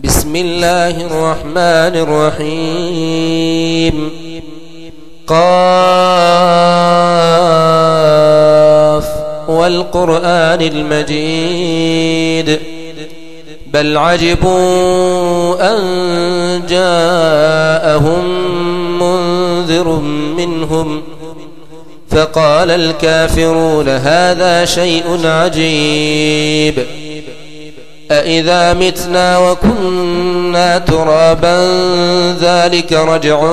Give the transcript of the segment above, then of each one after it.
بسم الله الرحمن الرحيم. قاف والقرآن المجيد بل عجبوا أن جاءهم منذر منهم فقال الكافرون هذا شيء عجيب أإذا متنا وكنا ترابا ذلك رجع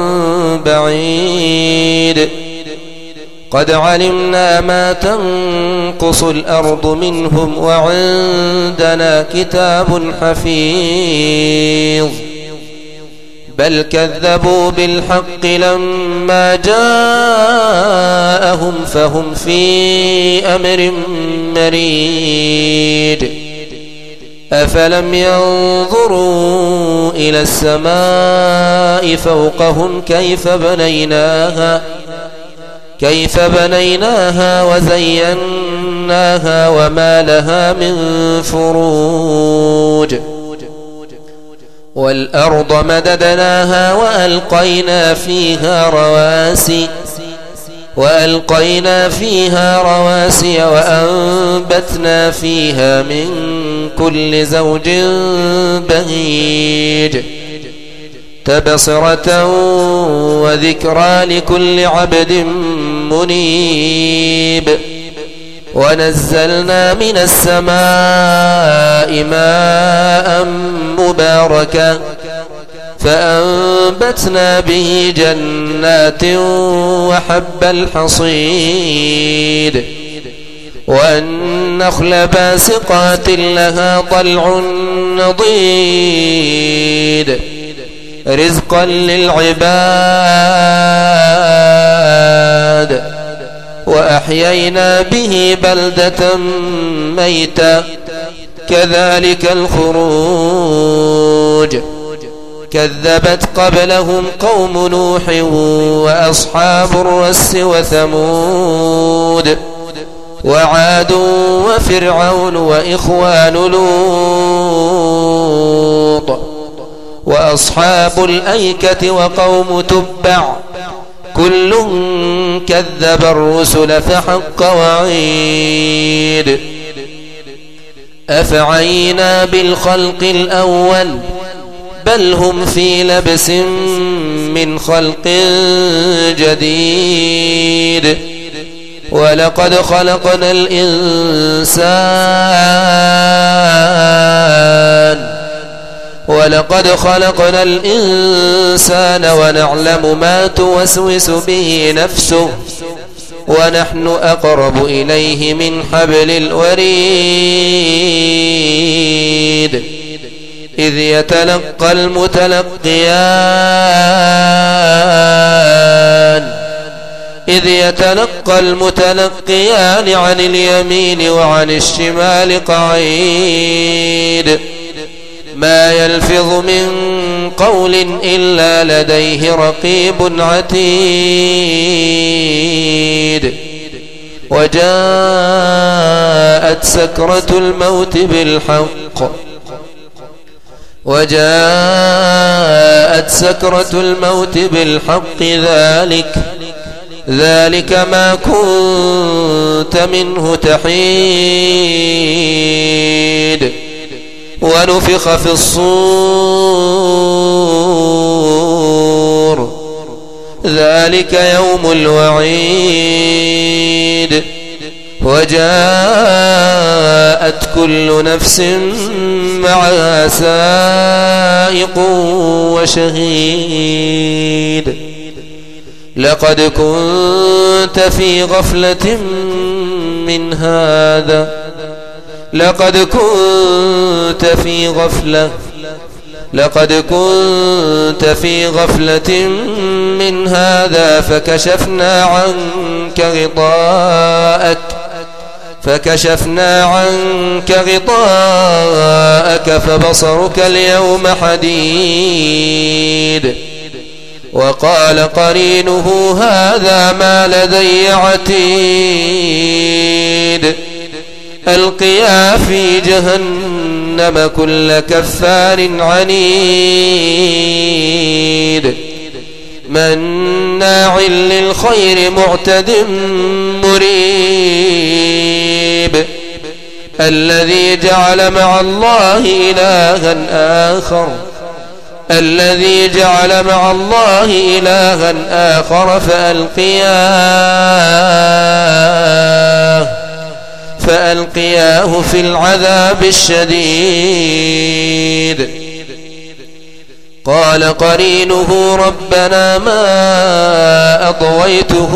بعيد قد علمنا ما تنقص الأرض منهم وعندنا كتاب حفيظ بل كذبوا بالحق لما جاءهم فهم في أمر مريد أفلم ينظروا إلى السماء فوقهم كيف بنيناها وزيناها وما لها من فروج والأرض مددناها وألقينا فيها رواسي وأنبتنا فيها من كل زوج بهيج تبصرة وذكرى لكل عبد منيب ونزلنا من السماء ماء مباركا فأنبتنا به جنات وحب الحصيد والنخل باسقات لها طلع نضيد رزقا للعباد وأحيينا به بلدة ميتا كذلك الخروج كذبت قبلهم قوم نوح وأصحاب الرس وثمود وعاد وفرعون وإخوان لوط وأصحاب الأيكة وقوم تبع كل كذب الرسل فحق وعيد أفعينا بالخلق الأول بل هم في لبس من خلق جديد ولقد خلقنا الإنسان ونعلم ما توسوس به نفسه ونحن أقرب إليه من حبل الوريد إذ يتلقى المتلقيان عن اليمين وعن الشمال قعيد ما يلفظ من قول إلا لديه رقيب عتيد وجاءت سكرة الموت بالحق ذلك ما كنت منه تحيد ونفخ في الصور ذلك يوم الوعيد وجاءت كل نفس معها سائق وشهيد لقد كنت في غفلة من هذا فكشفنا عنك غطاءك فبصرك اليوم حديد وقال قرينه هذا ما لدي عتيد ألقيا في جهنم جهنم كل كفار عنيد مناع للخير معتد مريب الذي جعل مع الله إلها آخر فألقياه في العذاب الشديد قال قرينه ربنا ما أطويته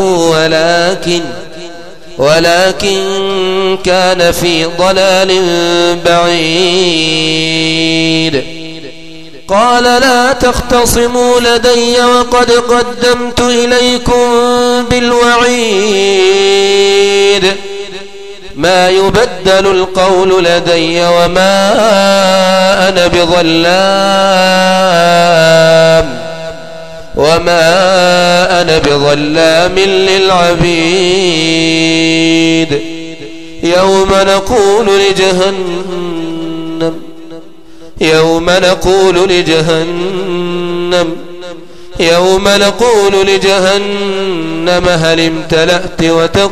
ولكن كان في ضلال بعيد قال لا تختصموا لدي وقد قدمت إليكم بالوعيد ما يبدل القول لدي وما أنا بظلام للعبيد يوم نقول لجهنم هل امتلأت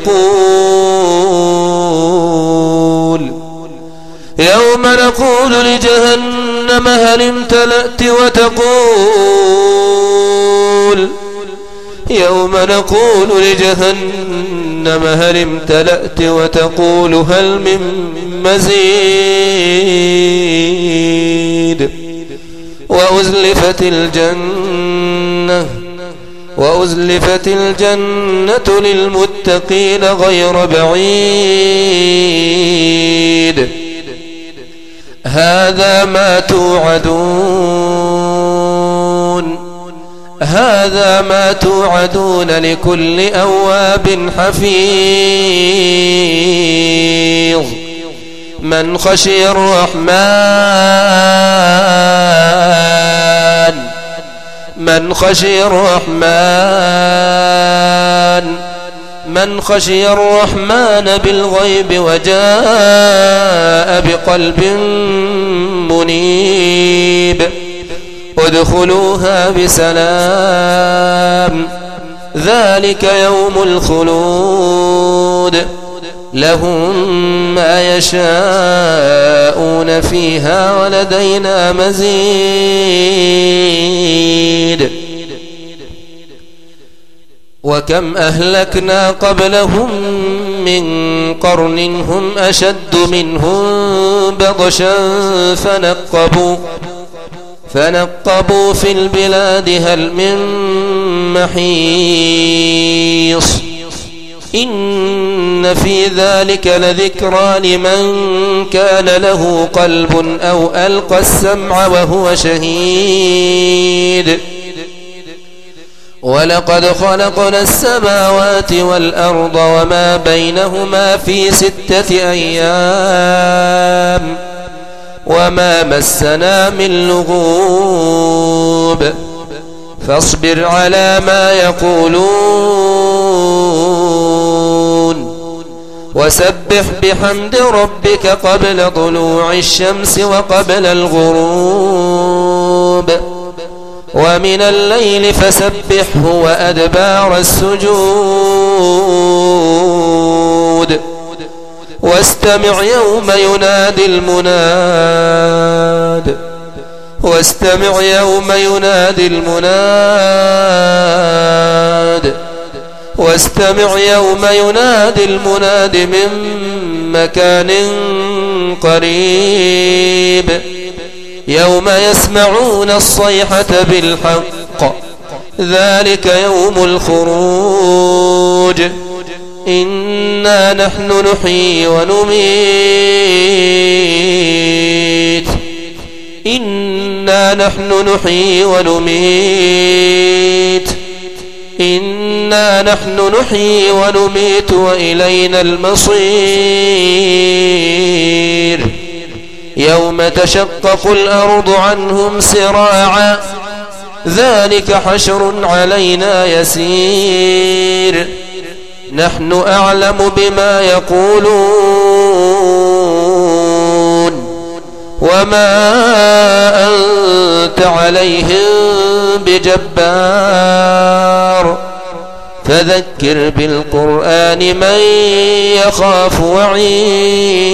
وتقول هل من مزيد وأزلفت الجنة للمتقين غير بعيد هذا ما توعدون لكل أواب حفيظ من خشي الرحمن بالغيب وجاء بقلب منيب ادخلوها بسلام ذلك يوم الخلود لهم ما يشاءون فيها ولدينا مزيد وكم أهلكنا قبلهم من قرن هم أشد منهم بطشا فنقبوا في البلاد هل من محيص إن في ذلك لذكرى لمن كان له قلب أو ألقى السمع وهو شهيد ولقد خلقنا السماوات والأرض وما بينهما في 6 أيام وما مسنا من لغوب فاصبر على ما يقولون وسبح بحمد ربك قبل طلوع الشمس وقبل الغروب ومن الليل فسبحه وأدبار السجود واستمع يوم ينادي المناد من مكان قريب يوم يسمعون الصيحة بالحق ذلك يوم الخروج إنا نحن نحيي ونميت وإلينا المصير يوم تشقق الأرض عنهم سراعا ذلك حشر علينا يسير نحن أعلم بما يقولون وما أنت عليهم بجبار فذكر بالقرآن من يخاف وعيد